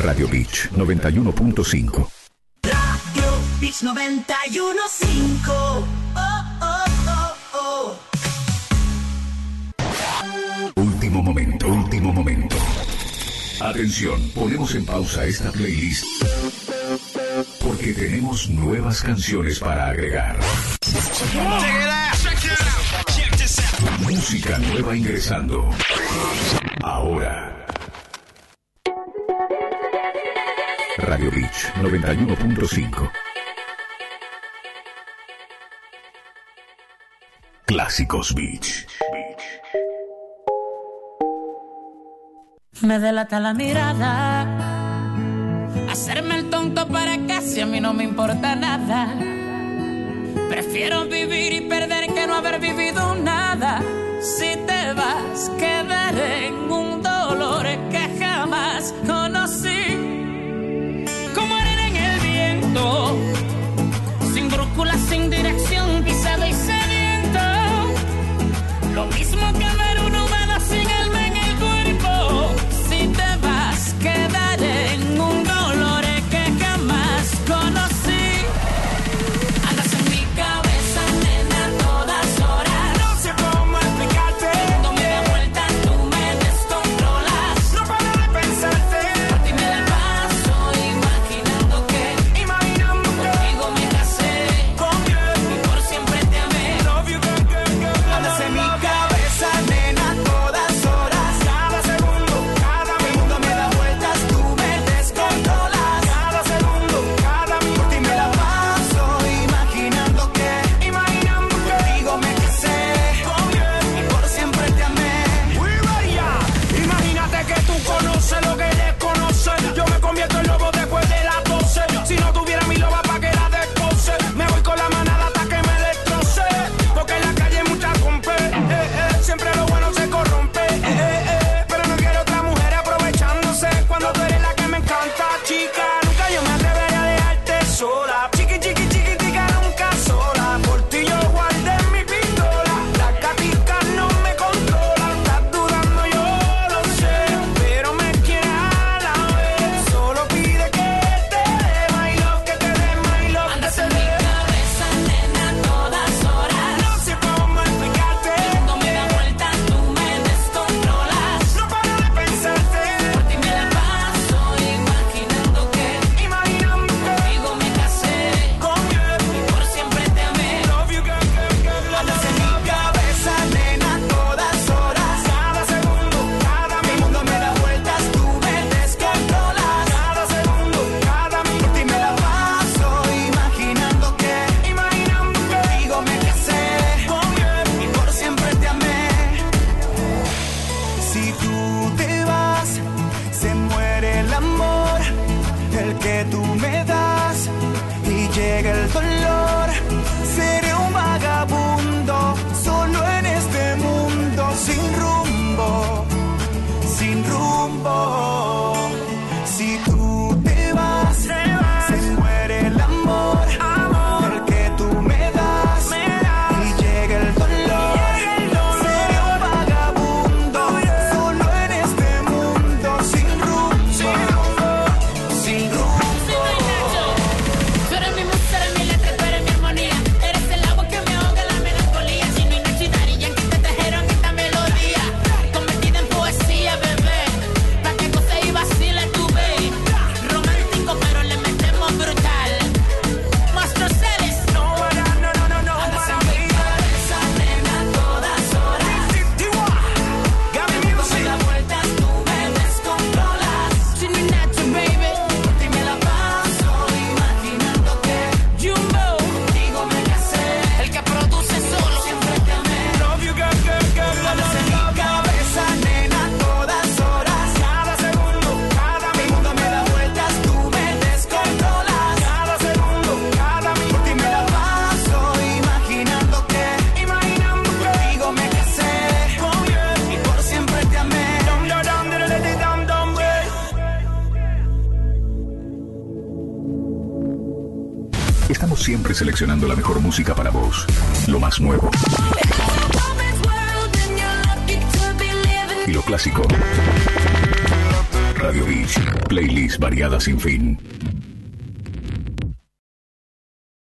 Radio Beach 91.5. Radio Beach 91.5. Oh, oh, oh, oh. Último momento, último momento. Atención, ponemos en pausa esta playlist porque tenemos nuevas canciones para agregar. Música nueva ingresando. Ahora. Radio Beach 91.5. Clásicos Beach. Me delata la mirada, hacerme el tonto para casi a mí no me importa nada. Prefiero vivir y perder que no haber vivido nada. Si te vas, quedaré en un dolor que jamás conocí. Como arena en el viento, sin brújula, sin dirección, pisado y sediento. Lo mismo que ver un humano sin alma en el cuerpo. Si te vas, quedaré en un dolor que jamás conocí. Andas en mi cabeza, nena, a todas horas. No sé cómo explicarte. Cuando me da vuelta, tú me descontrolas. No paro de pensarte. Por ti me la paso imaginando que contigo me casé. Y por siempre te amé. Love you, girl, girl, girl. Andas en mi cabeza, nena, a todas horas. Cada segundo, cada minuto me da vueltas, tú me descontrolas. Cada segundo, cada minuto. Por ti me la paso imaginando que contigo me casé. Y por siempre te amé. Imagínate que tú conoces lo que desconoces. Yo me convierto en lobo después de las 12. Si no tuviera mi loba pa' que la descoce. Me voy con la manada hasta que me destroce. Porque en la calle hay mucha compe. Siempre lo bueno se corrompe. Pero no quiero otra mujer aprovechándose. Cuando tú eres la que me encanta, chica. Nunca yo me atrevería a dejarte sola. Chiqui, chiqui, chiquitica, nunca sola. Por ti yo guardé mi pistola. Las gaticas no me controlan. Estás dudando, yo lo sé. Pero me quieres a la vez. Solo pide que te dé my love, que te dé my love. Andas en mi cabeza, nena, a todas horas. No sé cómo explicarte. Cuando me da vuelta, tú me descontrolas. No paro de pensarte. Por ti me la paso imaginando que contigo me casé. Y por siempre te amé. Love you, girl, girl, girl. Andas en mi cabeza, nena, a todas horas. Cada segundo, cada minuto me da vueltas, tú me descontrolas. Cada segundo, cada minuto. Por ti me la paso imaginando que contigo me casé. Y por siempre te amé. Si tú te vas, se muere el amor, el que tú me das, y llega el dolor. Seré un vagabundo, solo en este mundo, sin rumbo, sin rumbo. Si tú te vas, se muere el amor, el que tú me das, y llega el dolor. Seré un vagabundo, solo en este mundo, sin rumbo, sin rumbo. Tú eres mi musa, eres mi letra, tú eres mi armonía. Eres el agua que me ahoga la melancolía. Si no hay noche y Daddy Yankee te trajeron esta melodía, convertida en poesía, bebé. Pa' que goce y vacile tu babe. Romántico, pero le metemos brutal. Monstruo Celis. No, Andas en mi cabeza, nena, a todas horas. Gaby Cuando me Music. da vueltas, tú me descontrolas. Jimmy Nacho, baby. Por ti me la paso imaginando que Jumbo contigo me casé. El que produce solo siempre te amé. Love you, girl, girl, girl. Andas en mi cabeza, nena, a todas horas. Cada segundo, cada minuto me da vueltas, tú me descontrolas. Cada segundo, cada minuto. Por ti me la paso imaginando que contigo me casé. Y por siempre te amé. Estamos siempre seleccionando la mejor música para vos. Lo más nuevo y lo clásico. Radio Beach. Playlist variada sin fin.